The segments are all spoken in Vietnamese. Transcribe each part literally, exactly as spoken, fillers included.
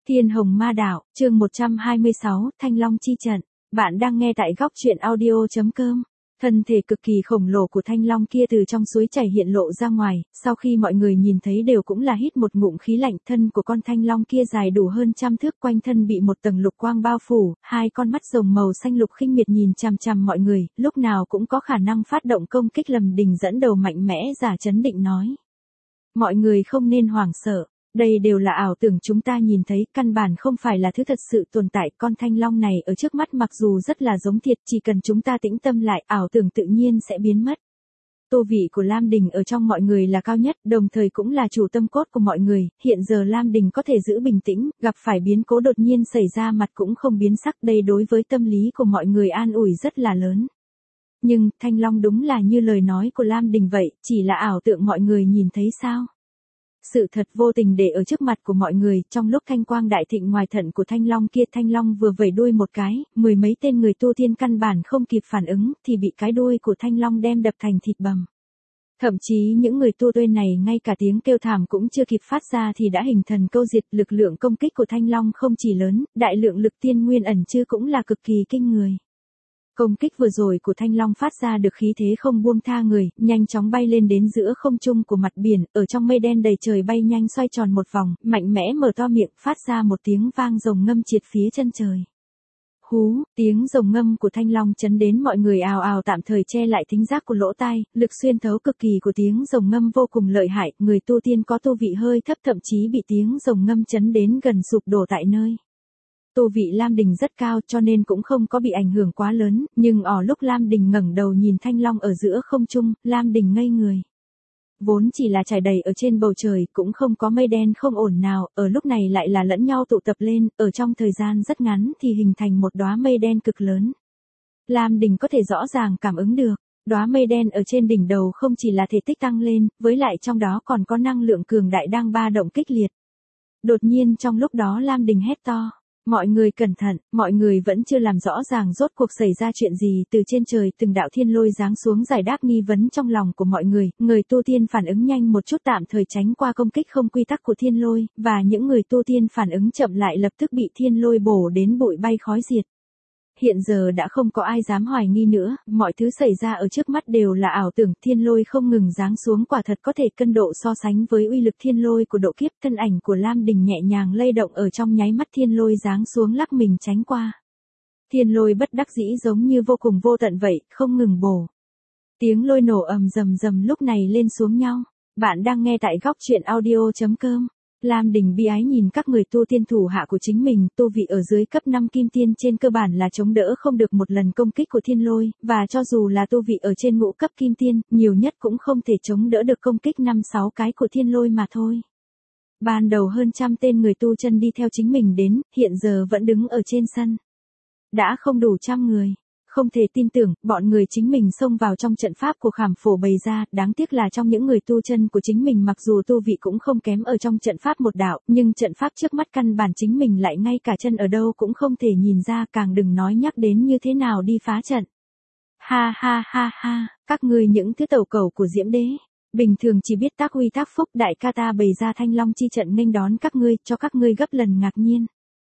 Thiên Hồng Ma Đạo, chương một trăm hai mươi sáu, Thanh Long Chi Trận. Bạn đang nghe tại góc truyện audio chấm com. Thân thể cực kỳ khổng lồ của Thanh Long kia từ trong suối chảy hiện lộ ra ngoài, sau khi mọi người nhìn thấy đều cũng là hít một ngụm khí lạnh. Thân của con Thanh Long kia dài đủ hơn trăm thước, quanh thân bị một tầng lục quang bao phủ, hai con mắt rồng màu xanh lục khinh miệt nhìn chằm chằm mọi người, lúc nào cũng có khả năng phát động công kích. Lâm Đình dẫn đầu mạnh mẽ giả trấn định nói. Mọi người không nên hoảng sợ. Đây đều là ảo tưởng chúng ta nhìn thấy, căn bản không phải là thứ thật sự tồn tại. Con Thanh Long này ở trước mắt mặc dù rất là giống thiệt, chỉ cần chúng ta tĩnh tâm lại, ảo tưởng tự nhiên sẽ biến mất. Tu vị của Lam Đình ở trong mọi người là cao nhất, đồng thời cũng là chủ tâm cốt của mọi người. Hiện giờ Lam Đình có thể giữ bình tĩnh, gặp phải biến cố đột nhiên xảy ra mặt cũng không biến sắc. Đây đối với tâm lý của mọi người an ủi rất là lớn. Nhưng, Thanh Long đúng là như lời nói của Lam Đình vậy, chỉ là ảo tượng mọi người nhìn thấy sao? Sự thật vô tình để ở trước mặt của mọi người. Trong lúc thanh quang đại thịnh ngoài thận của Thanh Long kia, Thanh Long vừa vẩy đuôi một cái, mười mấy tên người tu tiên căn bản không kịp phản ứng, thì bị cái đuôi của Thanh Long đem đập thành thịt bầm. Thậm chí những người tu tiên này ngay cả tiếng kêu thảm cũng chưa kịp phát ra thì đã hình thần câu diệt. Lực lượng công kích của Thanh Long không chỉ lớn, đại lượng lực tiên nguyên ẩn chứa cũng là cực kỳ kinh người. Công kích vừa rồi của Thanh Long phát ra được khí thế không buông tha người, nhanh chóng bay lên đến giữa không trung của mặt biển, ở trong mây đen đầy trời bay nhanh xoay tròn một vòng, mạnh mẽ mở to miệng, phát ra một tiếng vang rồng ngâm triệt phía chân trời. Hú, tiếng rồng ngâm của Thanh Long chấn đến mọi người ào ào, tạm thời che lại thính giác của lỗ tai. Lực xuyên thấu cực kỳ của tiếng rồng ngâm vô cùng lợi hại, người tu tiên có tu vị hơi thấp thậm chí bị tiếng rồng ngâm chấn đến gần sụp đổ tại nơi. Tu vị Lam Đình rất cao cho nên cũng không có bị ảnh hưởng quá lớn, nhưng ở lúc Lam Đình ngẩng đầu nhìn Thanh Long ở giữa không trung, Lam Đình ngây người. Vốn chỉ là trải đầy ở trên bầu trời, cũng không có mây đen không ổn nào, ở lúc này lại là lẫn nhau tụ tập lên, ở trong thời gian rất ngắn thì hình thành một đóa mây đen cực lớn. Lam Đình có thể rõ ràng cảm ứng được, đóa mây đen ở trên đỉnh đầu không chỉ là thể tích tăng lên, với lại trong đó còn có năng lượng cường đại đang ba động kích liệt. Đột nhiên trong lúc đó Lam Đình hét to. Mọi người cẩn thận, mọi người vẫn chưa làm rõ ràng rốt cuộc xảy ra chuyện gì. Từ trên trời từng đạo thiên lôi giáng xuống giải đáp nghi vấn trong lòng của mọi người. Người tu tiên phản ứng nhanh một chút tạm thời tránh qua công kích không quy tắc của thiên lôi, và những người tu tiên phản ứng chậm lại lập tức bị thiên lôi bổ đến bụi bay khói diệt. Hiện giờ đã không có ai dám hoài nghi nữa, mọi thứ xảy ra ở trước mắt đều là ảo tưởng. Thiên lôi không ngừng giáng xuống quả thật có thể cân độ so sánh với uy lực thiên lôi của độ kiếp. Thân ảnh của Lam Đình nhẹ nhàng lay động ở trong nháy mắt thiên lôi giáng xuống lắc mình tránh qua. Thiên lôi bất đắc dĩ giống như vô cùng vô tận vậy, không ngừng bổ. Tiếng lôi nổ ầm rầm rầm lúc này lên xuống nhau. Bạn đang nghe tại góc truyện audio chấm com. Lam Đình bi ái nhìn các người tu tiên thủ hạ của chính mình, tu vị ở dưới cấp năm kim tiên trên cơ bản là chống đỡ không được một lần công kích của thiên lôi, và cho dù là tu vị ở trên ngũ cấp kim tiên, nhiều nhất cũng không thể chống đỡ được công kích năm sáu cái của thiên lôi mà thôi. Ban đầu hơn trăm tên người tu chân đi theo chính mình đến, hiện giờ vẫn đứng ở trên sân. Đã không đủ trăm người. Không thể tin tưởng, bọn người chính mình xông vào trong trận pháp của Khảm Phổ bày ra, đáng tiếc là trong những người tu chân của chính mình mặc dù tu vị cũng không kém ở trong trận pháp một đạo, nhưng trận pháp trước mắt căn bản chính mình lại ngay cả chân ở đâu cũng không thể nhìn ra, càng đừng nói nhắc đến như thế nào đi phá trận. Ha ha ha ha, các ngươi những thứ tẩu cầu của Diễm Đế, bình thường chỉ biết tác uy tác phúc, đại ca ta bày ra Thanh Long chi trận nghênh đón các ngươi, cho các ngươi gấp lần ngạc nhiên.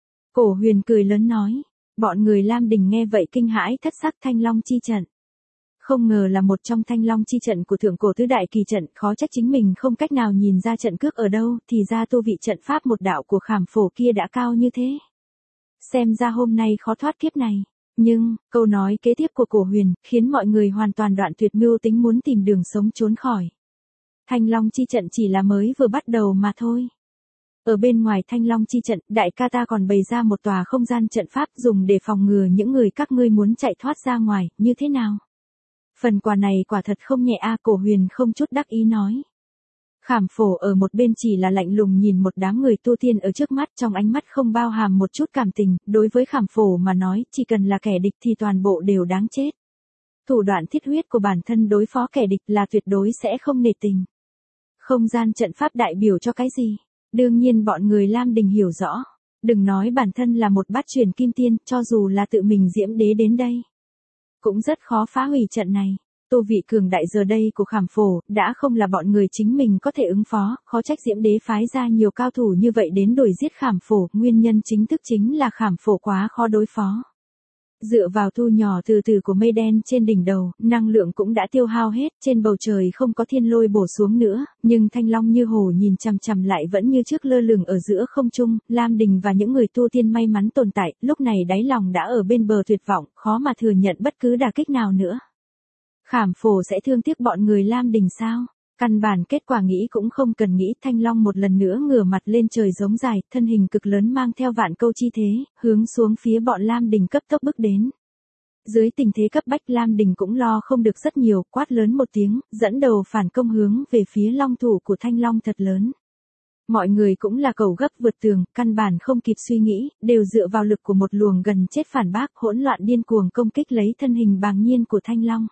Cổ Huyền cười lớn nói. Bọn người Lam Đình nghe vậy kinh hãi thất sắc. Thanh Long chi trận. Không ngờ là một trong Thanh Long chi trận của thượng cổ tứ đại kỳ trận, khó trách chính mình không cách nào nhìn ra trận cước ở đâu, thì ra tu vị trận pháp một đạo của Khảm Phổ kia đã cao như thế. Xem ra hôm nay khó thoát kiếp này. Nhưng, câu nói kế tiếp của Cổ Huyền, khiến mọi người hoàn toàn đoạn tuyệt mưu tính muốn tìm đường sống trốn khỏi. Thanh Long chi trận chỉ là mới vừa bắt đầu mà thôi. Ở bên ngoài Thanh Long chi trận, đại ca ta còn bày ra một tòa không gian trận pháp dùng để phòng ngừa những người các ngươi muốn chạy thoát ra ngoài, như thế nào? Phần quà này quả thật không nhẹ a. Cổ Huyền không chút đắc ý nói. Khảm Phổ ở một bên chỉ là lạnh lùng nhìn một đám người tu tiên ở trước mắt, trong ánh mắt không bao hàm một chút cảm tình. Đối với Khảm Phổ mà nói, chỉ cần là kẻ địch thì toàn bộ đều đáng chết. Thủ đoạn thiết huyết của bản thân đối phó kẻ địch là tuyệt đối sẽ không nể tình. Không gian trận pháp đại biểu cho cái gì? Đương nhiên bọn người Lam Đình hiểu rõ. Đừng nói bản thân là một bát truyền kim tiên, cho dù là tự mình Diễm Đế đến đây, cũng rất khó phá hủy trận này. Tô vị cường đại giờ đây của Khảm Phổ, đã không là bọn người chính mình có thể ứng phó, khó trách Diễm Đế phái ra nhiều cao thủ như vậy đến đuổi giết Khảm Phổ, nguyên nhân chính thức chính là Khảm Phổ quá khó đối phó. Dựa vào thu nhỏ từ từ của mây đen trên đỉnh đầu, năng lượng cũng đã tiêu hao hết, trên bầu trời không có thiên lôi bổ xuống nữa, nhưng Thanh Long như hổ nhìn chằm chằm lại vẫn như trước lơ lửng ở giữa không trung, Lam Đình và những người tu tiên may mắn tồn tại, lúc này đáy lòng đã ở bên bờ tuyệt vọng, khó mà thừa nhận bất cứ đả kích nào nữa. Khảm Phổ sẽ thương tiếc bọn người Lam Đình sao? Căn bản kết quả nghĩ cũng không cần nghĩ, Thanh Long một lần nữa ngửa mặt lên trời giống dài, thân hình cực lớn mang theo vạn câu chi thế, hướng xuống phía bọn Lam Đình cấp tốc bước đến. Dưới tình thế cấp bách Lam Đình cũng lo không được rất nhiều, quát lớn một tiếng, dẫn đầu phản công hướng về phía long thủ của Thanh Long thật lớn. Mọi người cũng là cầu gấp vượt tường, căn bản không kịp suy nghĩ, đều dựa vào lực của một luồng gần chết phản bác hỗn loạn điên cuồng công kích lấy thân hình bàng nhiên của Thanh Long.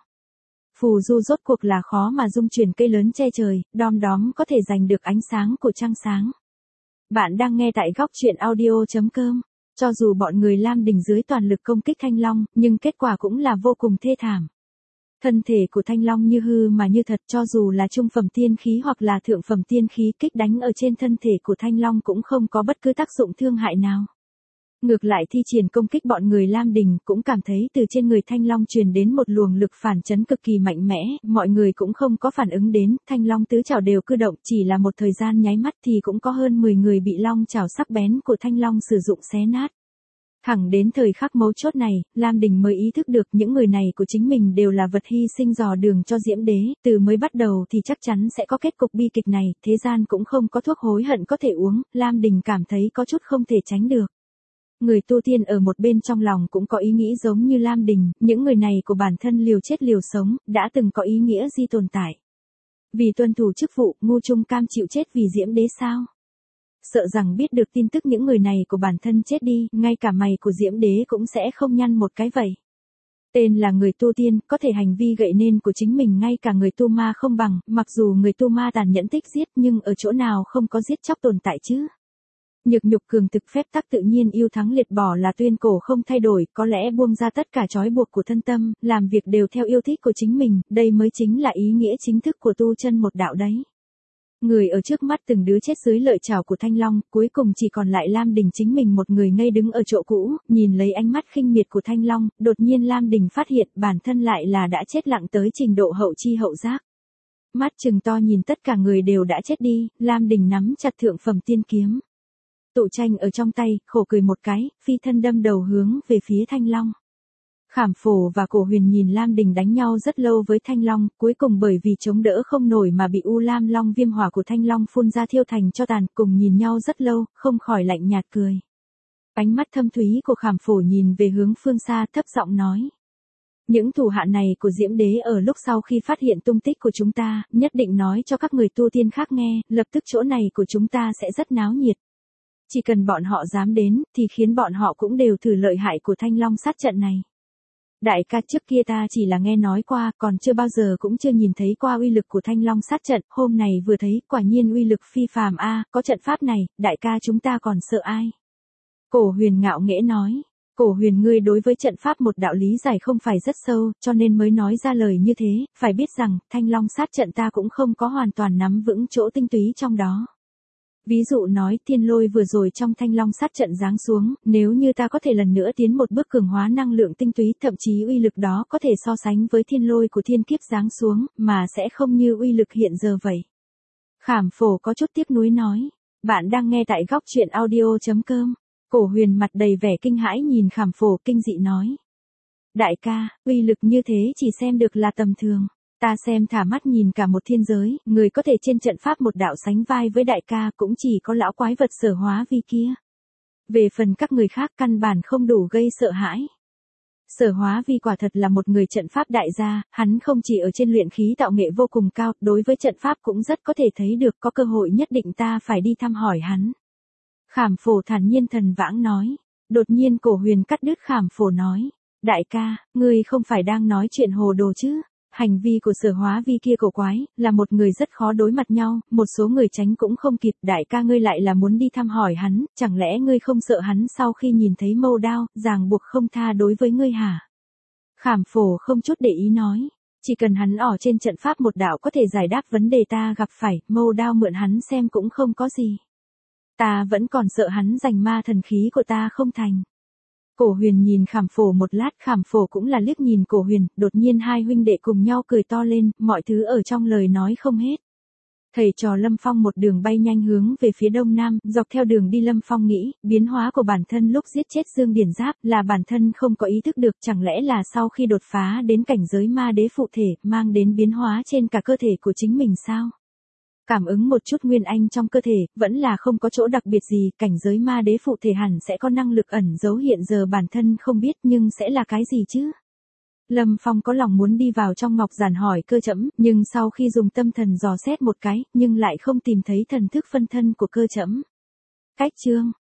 Phù du rốt cuộc là khó mà dung chuyển cây lớn che trời, đom đóm có thể giành được ánh sáng của trăng sáng. Bạn đang nghe tại góc truyện audio chấm com. Cho dù bọn người Lam Đình dưới toàn lực công kích Thanh Long, nhưng kết quả cũng là vô cùng thê thảm. Thân thể của Thanh Long như hư mà như thật, cho dù là trung phẩm tiên khí hoặc là thượng phẩm tiên khí kích đánh ở trên thân thể của Thanh Long cũng không có bất cứ tác dụng thương hại nào. Ngược lại thi triển công kích bọn người Lam Đình cũng cảm thấy từ trên người Thanh Long truyền đến một luồng lực phản chấn cực kỳ mạnh mẽ, mọi người cũng không có phản ứng đến, Thanh Long tứ chảo đều cử động, chỉ là một thời gian nháy mắt thì cũng có hơn mười người bị long chảo sắc bén của Thanh Long sử dụng xé nát. Thẳng đến thời khắc mấu chốt này, Lam Đình mới ý thức được những người này của chính mình đều là vật hy sinh dò đường cho Diễm Đế, từ mới bắt đầu thì chắc chắn sẽ có kết cục bi kịch này, thế gian cũng không có thuốc hối hận có thể uống, Lam Đình cảm thấy có chút không thể tránh được. Người tu tiên ở một bên trong lòng cũng có ý nghĩ giống như Lam Đình, những người này của bản thân liều chết liều sống, đã từng có ý nghĩa gì tồn tại. Vì tuân thủ chức vụ, ngu trung cam chịu chết vì Diễm Đế sao? Sợ rằng biết được tin tức những người này của bản thân chết đi, ngay cả mày của Diễm Đế cũng sẽ không nhăn một cái vậy. Tên là người tu tiên, có thể hành vi gậy nên của chính mình ngay cả người tu ma không bằng, mặc dù người tu ma tàn nhẫn thích giết nhưng ở chỗ nào không có giết chóc tồn tại chứ. Nhược nhục cường thực phép tắc tự nhiên yêu thắng liệt bỏ là tuyên cổ không thay đổi, có lẽ buông ra tất cả trói buộc của thân tâm, làm việc đều theo yêu thích của chính mình, đây mới chính là ý nghĩa chính thức của tu chân một đạo đấy. Người ở trước mắt từng đứa chết dưới lợi chảo của Thanh Long, cuối cùng chỉ còn lại Lam Đình chính mình một người ngây đứng ở chỗ cũ, nhìn lấy ánh mắt khinh miệt của Thanh Long, đột nhiên Lam Đình phát hiện bản thân lại là đã chết lặng tới trình độ hậu chi hậu giác. Mắt trừng to nhìn tất cả người đều đã chết đi, Lam Đình nắm chặt thượng phẩm tiên kiếm. Tụ tranh ở trong tay, khổ cười một cái, phi thân đâm đầu hướng về phía Thanh Long. Khảm Phổ và Cổ Huyền nhìn Lam Đình đánh nhau rất lâu với Thanh Long, cuối cùng bởi vì chống đỡ không nổi mà bị U Lam Long viêm hỏa của Thanh Long phun ra thiêu thành cho tàn, cùng nhìn nhau rất lâu, không khỏi lạnh nhạt cười. Ánh mắt thâm thúy của Khảm Phổ nhìn về hướng phương xa thấp giọng nói. Những thủ hạ này của Diễm Đế ở lúc sau khi phát hiện tung tích của chúng ta, nhất định nói cho các người tu tiên khác nghe, lập tức chỗ này của chúng ta sẽ rất náo nhiệt. Chỉ cần bọn họ dám đến, thì khiến bọn họ cũng đều thử lợi hại của Thanh Long sát trận này. Đại ca trước kia ta chỉ là nghe nói qua, còn chưa bao giờ cũng chưa nhìn thấy qua uy lực của Thanh Long sát trận, hôm này vừa thấy, quả nhiên uy lực phi phàm a, có trận pháp này, đại ca chúng ta còn sợ ai? Cổ Huyền ngạo nghễ nói, Cổ Huyền ngươi đối với trận pháp một đạo lý giải không phải rất sâu, cho nên mới nói ra lời như thế, phải biết rằng, Thanh Long sát trận ta cũng không có hoàn toàn nắm vững chỗ tinh túy trong đó. Ví dụ nói thiên lôi vừa rồi trong Thanh Long sát trận giáng xuống, nếu như ta có thể lần nữa tiến một bước cường hóa năng lượng tinh túy, thậm chí uy lực đó có thể so sánh với thiên lôi của thiên kiếp giáng xuống, mà sẽ không như uy lực hiện giờ vậy. Khảm Phổ có chút tiếc nuối nói, bạn đang nghe tại góc truyện audio chấm com. Cổ Huyền mặt đầy vẻ kinh hãi nhìn Khảm Phổ kinh dị nói. Đại ca, uy lực như thế chỉ xem được là tầm thường. Ta xem thả mắt nhìn cả một thiên giới, người có thể trên trận pháp một đạo sánh vai với đại ca cũng chỉ có lão quái vật Sở Hóa Vi kia. Về phần các người khác căn bản không đủ gây sợ hãi. Sở Hóa Vi quả thật là một người trận pháp đại gia, hắn không chỉ ở trên luyện khí tạo nghệ vô cùng cao, đối với trận pháp cũng rất có thể thấy được, có cơ hội nhất định ta phải đi thăm hỏi hắn. Khảm Phổ thản nhiên thần vãng nói. Đột nhiên Cổ Huyền cắt đứt Khảm Phổ nói. Đại ca, ngươi không phải đang nói chuyện hồ đồ chứ? Hành vi của Sở Hóa Vi kia cổ quái, là một người rất khó đối mặt nhau, một số người tránh cũng không kịp, đại ca ngươi lại là muốn đi thăm hỏi hắn, chẳng lẽ ngươi không sợ hắn sau khi nhìn thấy mâu đao, ràng buộc không tha đối với ngươi hả? Khảm Phổ không chút để ý nói, Chỉ cần hắn ở trên trận pháp một đạo có thể giải đáp vấn đề ta gặp phải, mâu đao mượn hắn xem cũng không có gì. Ta vẫn còn sợ hắn giành ma thần khí của ta không thành. Cổ Huyền nhìn Khảm Phổ một lát, Khảm Phổ cũng là liếc nhìn Cổ Huyền, đột nhiên hai huynh đệ cùng nhau cười to lên, mọi thứ ở trong lời nói không hết. Thầy trò Lâm Phong một đường bay nhanh hướng về phía đông nam, dọc theo đường đi Lâm Phong nghĩ, biến hóa của bản thân lúc giết chết Dương Điển Giáp là bản thân không có ý thức được, chẳng lẽ là sau khi đột phá đến cảnh giới ma đế phụ thể, mang đến biến hóa trên cả cơ thể của chính mình sao? Cảm ứng một chút nguyên anh trong cơ thể, vẫn là không có chỗ đặc biệt gì, cảnh giới ma đế phụ thể hẳn sẽ có năng lực ẩn giấu hiện giờ bản thân không biết nhưng sẽ là cái gì chứ? Lâm Phong có lòng muốn đi vào trong ngọc giản hỏi cơ trẫm, nhưng sau khi dùng tâm thần dò xét một cái, nhưng lại không tìm thấy thần thức phân thân của cơ trẫm. Cách chương